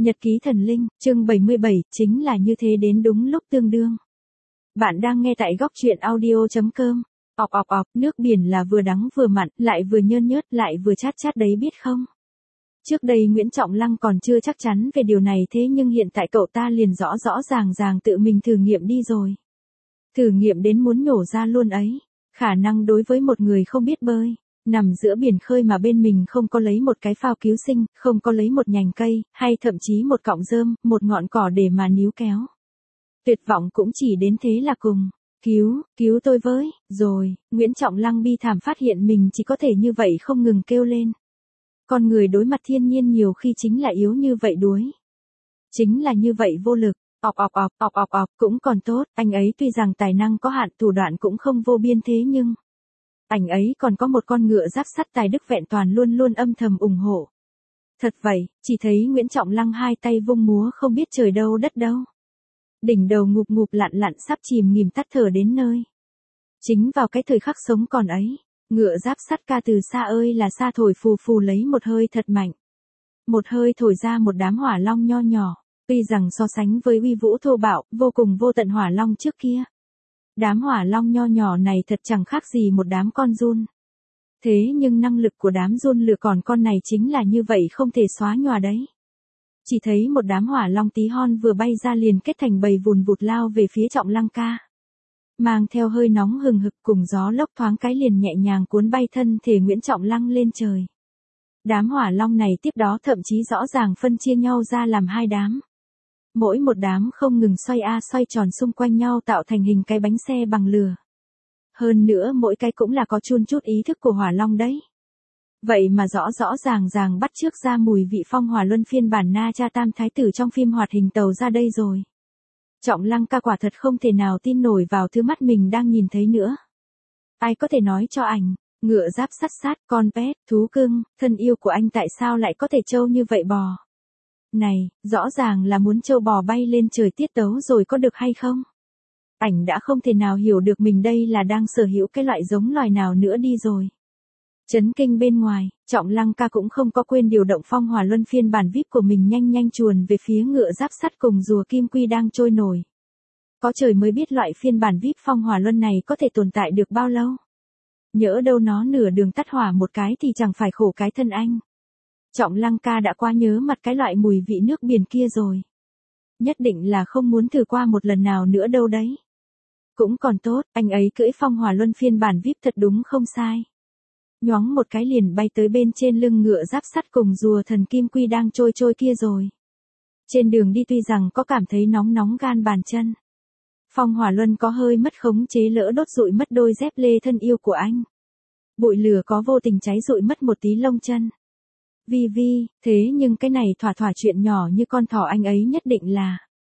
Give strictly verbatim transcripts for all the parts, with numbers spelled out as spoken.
Nhật ký thần linh, chương bảy mươi bảy, chính là như thế đến đúng lúc tương đương. Bạn đang nghe tại góc truyện audio chấm com. Ọc ọc ọc, nước biển là vừa đắng vừa mặn, lại vừa nhơn nhớt, lại vừa chát chát đấy biết không? Trước đây Nguyễn Trọng Lăng còn chưa chắc chắn về điều này, thế nhưng hiện tại cậu ta liền rõ rõ ràng ràng tự mình thử nghiệm đi rồi. Thử nghiệm đến muốn nhổ ra luôn ấy. Khả năng đối với một người không biết bơi, nằm giữa biển khơi mà bên mình không có lấy một cái phao cứu sinh, không có lấy một nhành cây, hay thậm chí một cọng rơm, một ngọn cỏ để mà níu kéo. Tuyệt vọng cũng chỉ đến thế là cùng. Cứu, cứu tôi với, rồi, Nguyễn Trọng Lăng bi thảm phát hiện mình chỉ có thể như vậy không ngừng kêu lên. Con người đối mặt thiên nhiên nhiều khi chính là yếu như vậy đuối. Chính là như vậy vô lực. Ọc ọc ọc, ọc ọc ọc, cũng còn tốt, anh ấy tuy rằng tài năng có hạn, thủ đoạn cũng không vô biên, thế nhưng anh ấy còn có một con ngựa giáp sắt tài đức vẹn toàn luôn luôn âm thầm ủng hộ. Thật vậy, chỉ thấy Nguyễn Trọng Lăng hai tay vung múa không biết trời đâu đất đâu. Đỉnh đầu ngụp ngụp lặn lặn sắp chìm nghỉm tắt thở đến nơi. Chính vào cái thời khắc sống còn ấy, ngựa giáp sắt ca từ xa ơi là xa thổi phù phù lấy một hơi thật mạnh. Một hơi thổi ra một đám hỏa long nho nhỏ. Tuy rằng so sánh với uy vũ thô bạo, vô cùng vô tận hỏa long trước kia, đám hỏa long nho nhỏ này thật chẳng khác gì một đám con giun. Thế nhưng năng lực của đám giun lửa còn con này chính là như vậy, không thể xóa nhòa đấy. Chỉ thấy một đám hỏa long tí hon vừa bay ra liền kết thành bầy vùn vụt lao về phía Trọng Lăng ca. Mang theo hơi nóng hừng hực cùng gió lốc thoáng cái liền nhẹ nhàng cuốn bay thân thể Nguyễn Trọng Lăng lên trời. Đám hỏa long này tiếp đó thậm chí rõ ràng phân chia nhau ra làm hai đám. Mỗi một đám không ngừng xoay a xoay tròn xung quanh nhau tạo thành hình cái bánh xe bằng lửa. Hơn nữa mỗi cái cũng là có chun chút ý thức của hỏa long đấy. Vậy mà rõ rõ ràng ràng bắt chước ra mùi vị phong hỏa luân phiên bản Na Cha Tam Thái Tử trong phim hoạt hình tàu ra đây rồi. Trọng Lăng ca quả thật không thể nào tin nổi vào thứ mắt mình đang nhìn thấy nữa. Ai có thể nói cho ảnh, ngựa giáp sắt sát, con pet, thú cưng, thân yêu của anh tại sao lại có thể trâu như vậy bò? Này, rõ ràng là muốn trâu bò bay lên trời tiết tấu rồi có được hay không? Ảnh đã không thể nào hiểu được mình đây là đang sở hữu cái loại giống loài nào nữa đi rồi. Chấn kinh bên ngoài, Trọng Lăng ca cũng không có quên điều động phong hỏa luân phiên bản vi ai pi của mình nhanh nhanh chuồn về phía ngựa giáp sắt cùng rùa kim quy đang trôi nổi. Có trời mới biết loại phiên bản vi ai pi phong hỏa luân này có thể tồn tại được bao lâu. Nhỡ đâu nó nửa đường tắt hỏa một cái thì chẳng phải khổ cái thân anh. Trọng Lăng ca đã quá nhớ mặt cái loại mùi vị nước biển kia rồi. Nhất định là không muốn thử qua một lần nào nữa đâu đấy. Cũng còn tốt, anh ấy cưỡi phong hỏa luân phiên bản vi ai pi thật đúng không sai. Nhoáng một cái liền bay tới bên trên lưng ngựa giáp sắt cùng rùa thần kim quy đang trôi trôi kia rồi. Trên đường đi tuy rằng có cảm thấy nóng nóng gan bàn chân. Phong hỏa luân có hơi mất khống chế lỡ đốt rụi mất đôi dép lê thân yêu của anh. Bụi lửa có vô tình cháy rụi mất một tí lông chân. Vi vi, thế nhưng cái này thỏa thỏa chuyện nhỏ như con thỏ anh ấy nhất định là.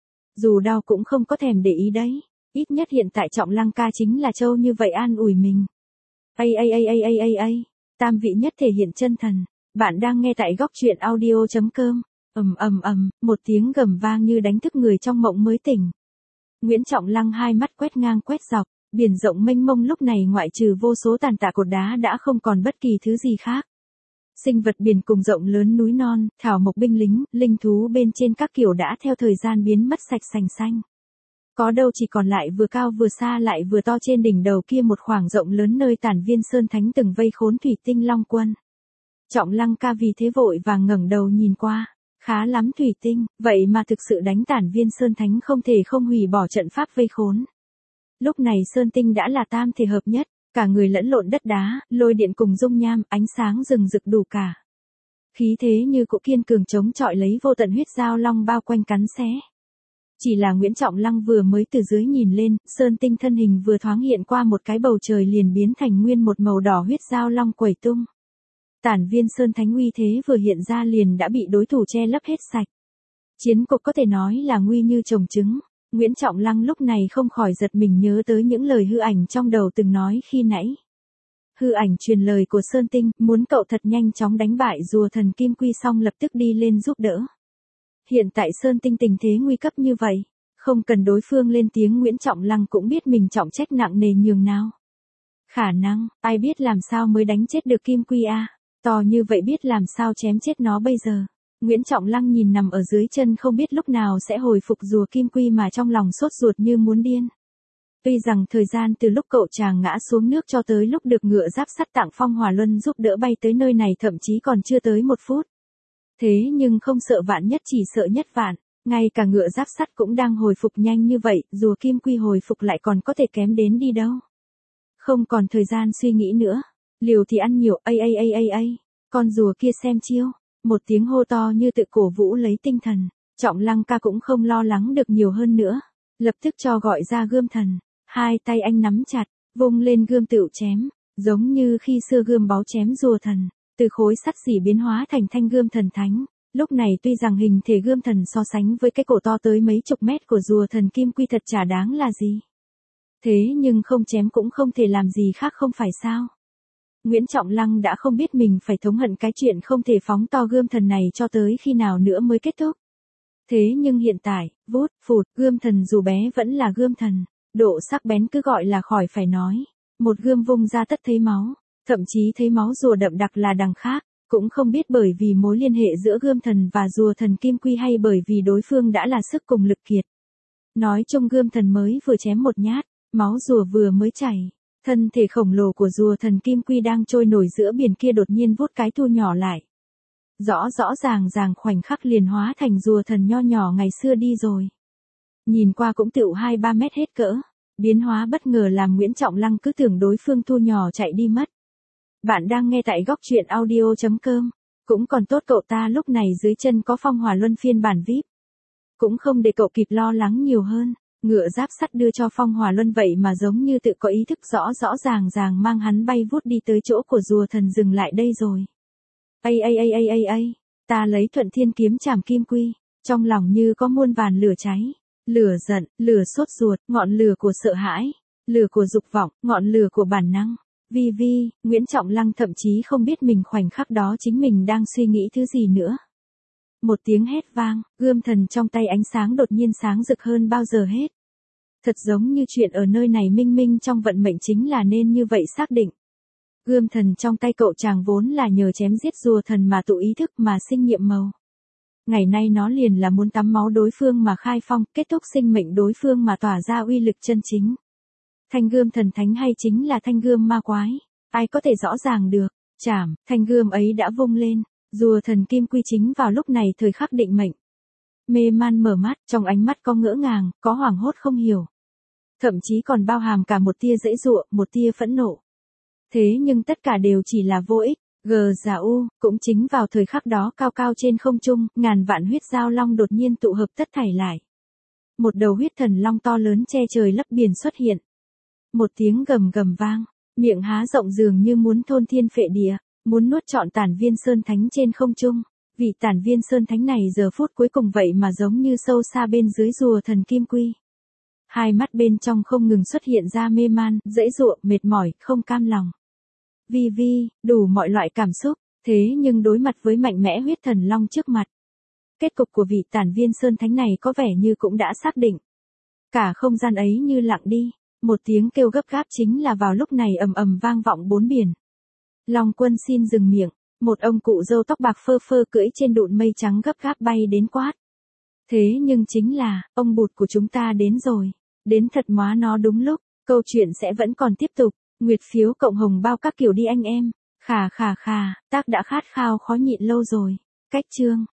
Dù đau cũng không có thèm để ý đấy. Ít nhất hiện tại Trọng Lăng ca chính là trâu như vậy an ủi mình. Ây ây ây ây ây ây ây, tam vị nhất thể hiện chân thần. Bạn đang nghe tại góc truyện audio chấm com. Ầm ầm ầm, một tiếng gầm vang như đánh thức người trong mộng mới tỉnh. Nguyễn Trọng Lăng hai mắt quét ngang quét dọc, biển rộng mênh mông lúc này ngoại trừ vô số tàn tạ cột đá đã không còn bất kỳ thứ gì khác. Sinh vật biển cùng rộng lớn núi non, thảo mộc binh lính, linh thú bên trên các kiểu đã theo thời gian biến mất sạch sành xanh. Có đâu chỉ còn lại vừa cao vừa xa lại vừa to trên đỉnh đầu kia một khoảng rộng lớn nơi Tản Viên Sơn Thánh từng vây khốn Thủy Tinh Long Quân. Trọng Lăng ca vì thế vội vàng ngẩng đầu nhìn qua, khá lắm Thủy Tinh, vậy mà thực sự đánh Tản Viên Sơn Thánh không thể không hủy bỏ trận pháp vây khốn. Lúc này Sơn Tinh đã là tam thể hợp nhất, cả người lẫn lộn đất đá, lôi điện cùng dung nham, ánh sáng rừng rực đủ cả. Khí thế như cỗ kiên cường chống chọi lấy vô tận huyết giao long bao quanh cắn xé. Chỉ là Nguyễn Trọng Lăng vừa mới từ dưới nhìn lên, Sơn Tinh thân hình vừa thoáng hiện qua một cái bầu trời liền biến thành nguyên một màu đỏ huyết giao long quẩy tung. Tản Viên Sơn Thánh uy thế vừa hiện ra liền đã bị đối thủ che lấp hết sạch. Chiến cục có thể nói là nguy như trồng trứng. Nguyễn Trọng Lăng lúc này không khỏi giật mình nhớ tới những lời hư ảnh trong đầu từng nói khi nãy. Hư ảnh truyền lời của Sơn Tinh, muốn cậu thật nhanh chóng đánh bại rùa thần kim quy xong lập tức đi lên giúp đỡ. Hiện tại Sơn Tinh tình thế nguy cấp như vậy, không cần đối phương lên tiếng Nguyễn Trọng Lăng cũng biết mình trọng trách nặng nề nhường nào. Khả năng, ai biết làm sao mới đánh chết được kim quy a, to như vậy biết làm sao chém chết nó bây giờ. Nguyễn Trọng Lăng nhìn nằm ở dưới chân không biết lúc nào sẽ hồi phục rùa kim quy mà trong lòng sốt ruột như muốn điên. Tuy rằng thời gian từ lúc cậu chàng ngã xuống nước cho tới lúc được ngựa giáp sắt Tạng Phong Hỏa Luân giúp đỡ bay tới nơi này thậm chí còn chưa tới một phút. Thế nhưng không sợ vạn nhất chỉ sợ nhất vạn, ngay cả ngựa giáp sắt cũng đang hồi phục nhanh như vậy, rùa kim quy hồi phục lại còn có thể kém đến đi đâu. Không còn thời gian suy nghĩ nữa, liều thì ăn nhiều, ai ai ai ai ai, con rùa kia xem chiêu, một tiếng hô to như tự cổ vũ lấy tinh thần, Trọng Lăng ca cũng không lo lắng được nhiều hơn nữa, lập tức cho gọi ra gươm thần, hai tay anh nắm chặt, vung lên gươm tựu chém, giống như khi xưa gươm báu chém rùa thần, từ khối sắt xỉ biến hóa thành thanh gươm thần thánh. Lúc này tuy rằng hình thể gươm thần so sánh với cái cổ to tới mấy chục mét của rùa thần kim quy thật chả đáng là gì. Thế nhưng không chém cũng không thể làm gì khác không phải sao. Nguyễn Trọng Lăng đã không biết mình phải thống hận cái chuyện không thể phóng to gươm thần này cho tới khi nào nữa mới kết thúc. Thế nhưng hiện tại, vút, phụt, gươm thần dù bé vẫn là gươm thần, độ sắc bén cứ gọi là khỏi phải nói. Một gươm vung ra tất thấy máu, thậm chí thấy máu rùa đậm đặc là đằng khác. Cũng không biết bởi vì mối liên hệ giữa gươm thần và rùa thần kim quy hay bởi vì đối phương đã là sức cùng lực kiệt. Nói chung gươm thần mới vừa chém một nhát, máu rùa vừa mới chảy. Thân thể khổng lồ của rùa thần kim quy đang trôi nổi giữa biển kia đột nhiên vút cái thu nhỏ lại. Rõ rõ ràng ràng khoảnh khắc liền hóa thành rùa thần nho nhỏ ngày xưa đi rồi. Nhìn qua cũng tựu hai ba mét hết cỡ. Biến hóa bất ngờ làm Nguyễn Trọng Lăng cứ tưởng đối phương thu nhỏ chạy đi mất. Bạn đang nghe tại góc truyện audio chấm com. Cũng còn tốt cậu ta lúc này dưới chân có Phong Hỏa Luân phiên bản vi ai pi. Cũng không để cậu kịp lo lắng nhiều hơn. Ngựa giáp sắt đưa cho Phong Hỏa Luân vậy mà giống như tự có ý thức rõ rõ ràng ràng mang hắn bay vút đi tới chỗ của rùa thần dừng lại đây rồi. Ây ây ây ây ây ây, ta lấy Thuận Thiên kiếm chảm kim quy, trong lòng như có muôn vàn lửa cháy. Lửa giận, lửa sốt ruột, ngọn lửa của sợ hãi, lửa của dục vọng, ngọn lửa của bản năng. Vi Vi, Nguyễn Trọng Lăng thậm chí không biết mình khoảnh khắc đó chính mình đang suy nghĩ thứ gì nữa. Một tiếng hét vang, gươm thần trong tay ánh sáng đột nhiên sáng rực hơn bao giờ hết. Thật giống như chuyện ở nơi này minh minh trong vận mệnh chính là nên như vậy xác định. Gươm thần trong tay cậu chàng vốn là nhờ chém giết rùa thần mà tụ ý thức mà sinh nhiệm màu. Ngày nay nó liền là muốn tắm máu đối phương mà khai phong, kết thúc sinh mệnh đối phương mà tỏa ra uy lực chân chính. Thanh gươm thần thánh hay chính là thanh gươm ma quái, ai có thể rõ ràng được. Chảm, thanh gươm ấy đã vung lên, rùa thần kim quy chính vào lúc này thời khắc định mệnh. Mê man mở mắt, trong ánh mắt có ngỡ ngàng, có hoảng hốt không hiểu. Thậm chí còn bao hàm cả một tia giãy giụa, một tia phẫn nộ. Thế nhưng tất cả đều chỉ là vô ích. Gờ giả u, cũng chính vào thời khắc đó cao cao trên không trung, ngàn vạn huyết giao long đột nhiên tụ hợp tất thảy lại. Một đầu huyết thần long to lớn che trời lấp biển xuất hiện. Một tiếng gầm gầm vang, miệng há rộng dường như muốn thôn thiên phệ địa, muốn nuốt trọn tản viên sơn thánh trên không trung. Vị tản viên sơn thánh này giờ phút cuối cùng vậy mà giống như sâu xa bên dưới rùa thần kim quy. Hai mắt bên trong không ngừng xuất hiện ra mê man, giãy giụa, mệt mỏi, không cam lòng. Vi Vi, đủ mọi loại cảm xúc, thế nhưng đối mặt với mạnh mẽ huyết thần long trước mặt. Kết cục của vị tản viên sơn thánh này có vẻ như cũng đã xác định. Cả không gian ấy như lặng đi, một tiếng kêu gấp gáp chính là vào lúc này ầm ầm vang vọng bốn biển. Long Quân xin dừng miệng, một ông cụ râu tóc bạc phơ phơ cưỡi trên đụn mây trắng gấp gáp bay đến quát. Thế nhưng chính là, ông bụt của chúng ta đến rồi, đến thật móa nó đúng lúc, câu chuyện sẽ vẫn còn tiếp tục. Nguyệt phiếu cộng hồng bao các kiểu đi anh em. Khà khà khà, tác đã khát khao khó nhịn lâu rồi. Cách chương.